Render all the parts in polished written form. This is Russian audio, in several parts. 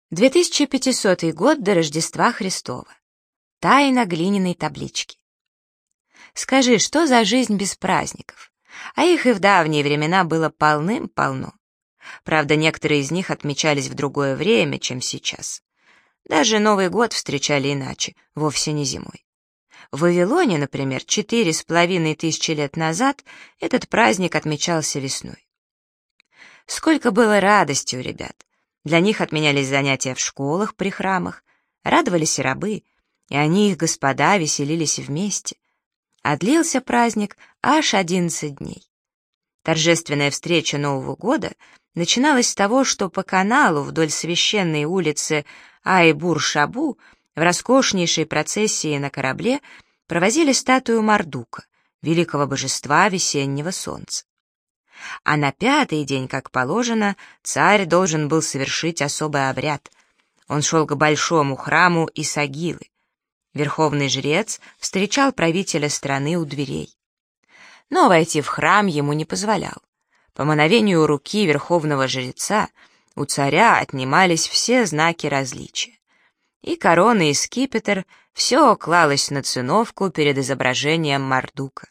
2500 год до Рождества Христова. Тайна глиняной таблички. Скажи, что за жизнь без праздников? А их и в давние времена было полным-полно. Правда, некоторые из них отмечались в другое время, чем сейчас. Даже Новый год встречали иначе, вовсе не зимой. В Вавилоне, например, 4500 лет назад этот праздник отмечался весной. Сколько было радости у ребят. Для них отменялись занятия в школах, при храмах, радовались и рабы, и они, их господа, веселились вместе. А длился праздник аж 11 дней. Торжественная встреча Нового года начиналась с того, что по каналу вдоль священной улицы Ай-Бур-Шабу в роскошнейшей процессии на корабле провозили статую Мардука, великого божества весеннего солнца. А на пятый день, как положено, царь должен был совершить особый обряд. Он шел к большому храму Исагилы. Верховный жрец встречал правителя страны у дверей. Но войти в храм ему не позволял. По мановению руки верховного жреца у царя отнимались все знаки различия. И корона, и скипетр — все клалось на циновку перед изображением Мардука.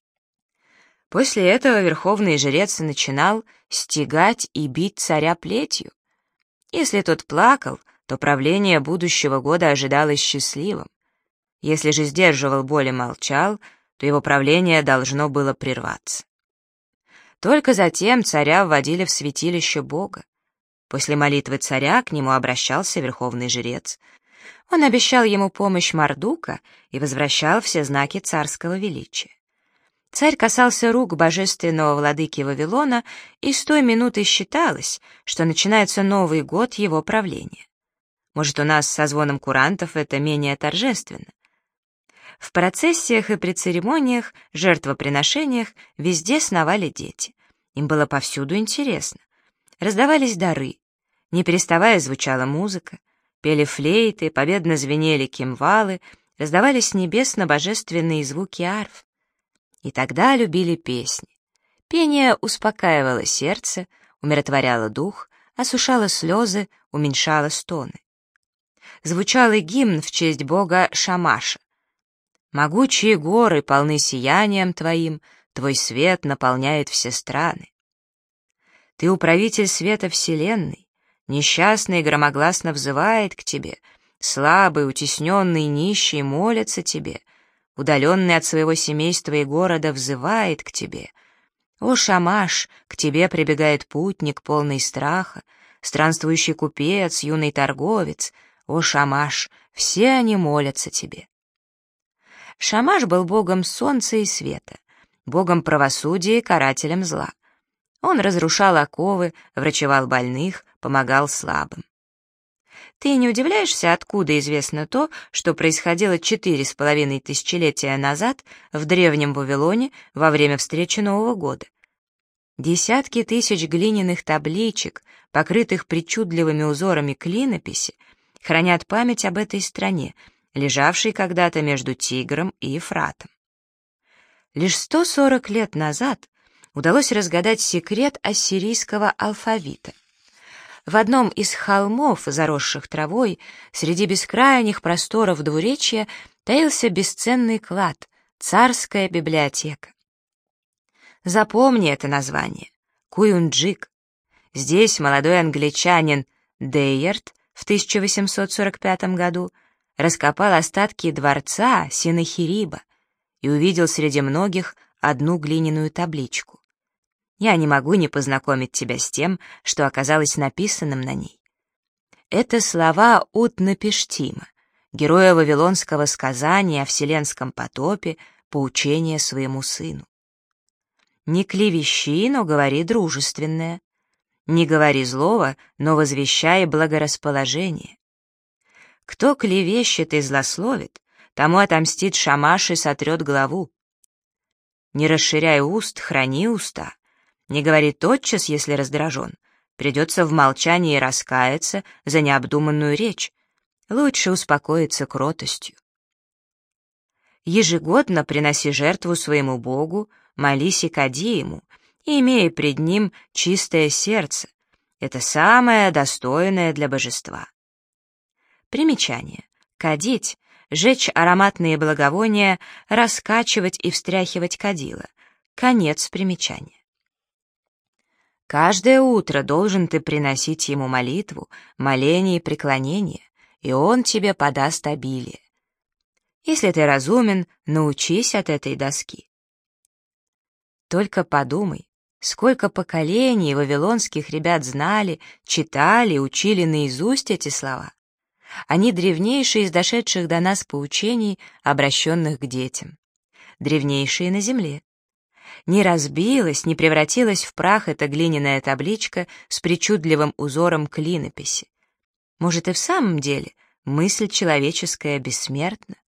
После этого верховный жрец начинал стегать и бить царя плетью. Если тот плакал, то правление будущего года ожидалось счастливым. Если же сдерживал боль и молчал, то его правление должно было прерваться. Только затем царя вводили в святилище Бога. После молитвы царя к нему обращался верховный жрец. Он обещал ему помощь Мардука и возвращал все знаки царского величия. Царь касался рук божественного владыки Вавилона, и с той минуты считалось, что начинается Новый год его правления. Может, у нас со звоном курантов это менее торжественно. В процессиях и при церемониях, жертвоприношениях везде сновали дети. Им было повсюду интересно. Раздавались дары. Не переставая звучала музыка, пели флейты, победно звенели кимвалы, раздавались с небес божественные звуки арф. И тогда любили песни. Пение успокаивало сердце, умиротворяло дух, осушало слезы, уменьшало стоны. Звучал и гимн в честь бога Шамаша. «Могучие горы полны сиянием твоим, твой свет наполняет все страны. Ты управитель света вселенной, несчастный громогласно взывает к тебе, слабый, утесненный, нищий молится тебе, удаленный от своего семейства и города взывает к тебе. О, Шамаш, к тебе прибегает путник, полный страха, странствующий купец, юный торговец. О, Шамаш, все они молятся тебе». Шамаш был богом солнца и света, богом правосудия и карателем зла. Он разрушал оковы, врачевал больных, помогал слабым. Ты не удивляешься, откуда известно то, что происходило 4,5 тысячелетия назад в древнем Вавилоне во время встречи Нового года? Десятки тысяч глиняных табличек, покрытых причудливыми узорами клинописи, хранят память об этой стране, лежавшей когда-то между Тигром и Ефратом. Лишь 140 лет назад удалось разгадать секрет ассирийского алфавита. В одном из холмов, заросших травой, среди бескрайних просторов двуречья, таился бесценный клад — царская библиотека. Запомни это название — Куюнджик. Здесь молодой англичанин Дейерт в 1845 году раскопал остатки дворца Синахириба и увидел среди многих одну глиняную табличку. Я не могу не познакомить тебя с тем, что оказалось написанным на ней. Это слова Утнапиштима, героя вавилонского сказания о вселенском потопе, поучения своему сыну. «Не клевещи, но говори дружественное. Не говори злого, но возвещай благорасположение. Кто клевещет и злословит, тому отомстит Шамаш и сотрет главу. Не расширяй уст, храни уста. Не говори тотчас, если раздражен. Придется в молчании раскаяться за необдуманную речь. Лучше успокоиться кротостью. Ежегодно приноси жертву своему Богу, молись и кади ему, и имея пред ним чистое сердце. Это самое достойное для божества. Примечание. Кадить — жечь ароматные благовония, раскачивать и встряхивать кадила. Конец примечания. Каждое утро должен ты приносить ему молитву, моление и преклонение, и он тебе подаст обилие. Если ты разумен, научись от этой доски. Только подумай, сколько поколений вавилонских ребят знали, читали, учили наизусть эти слова. Они древнейшие из дошедших до нас поучений, обращенных к детям. Древнейшие на земле. Не разбилась, не превратилась в прах эта глиняная табличка с причудливым узором клинописи. Может, и в самом деле мысль человеческая бессмертна?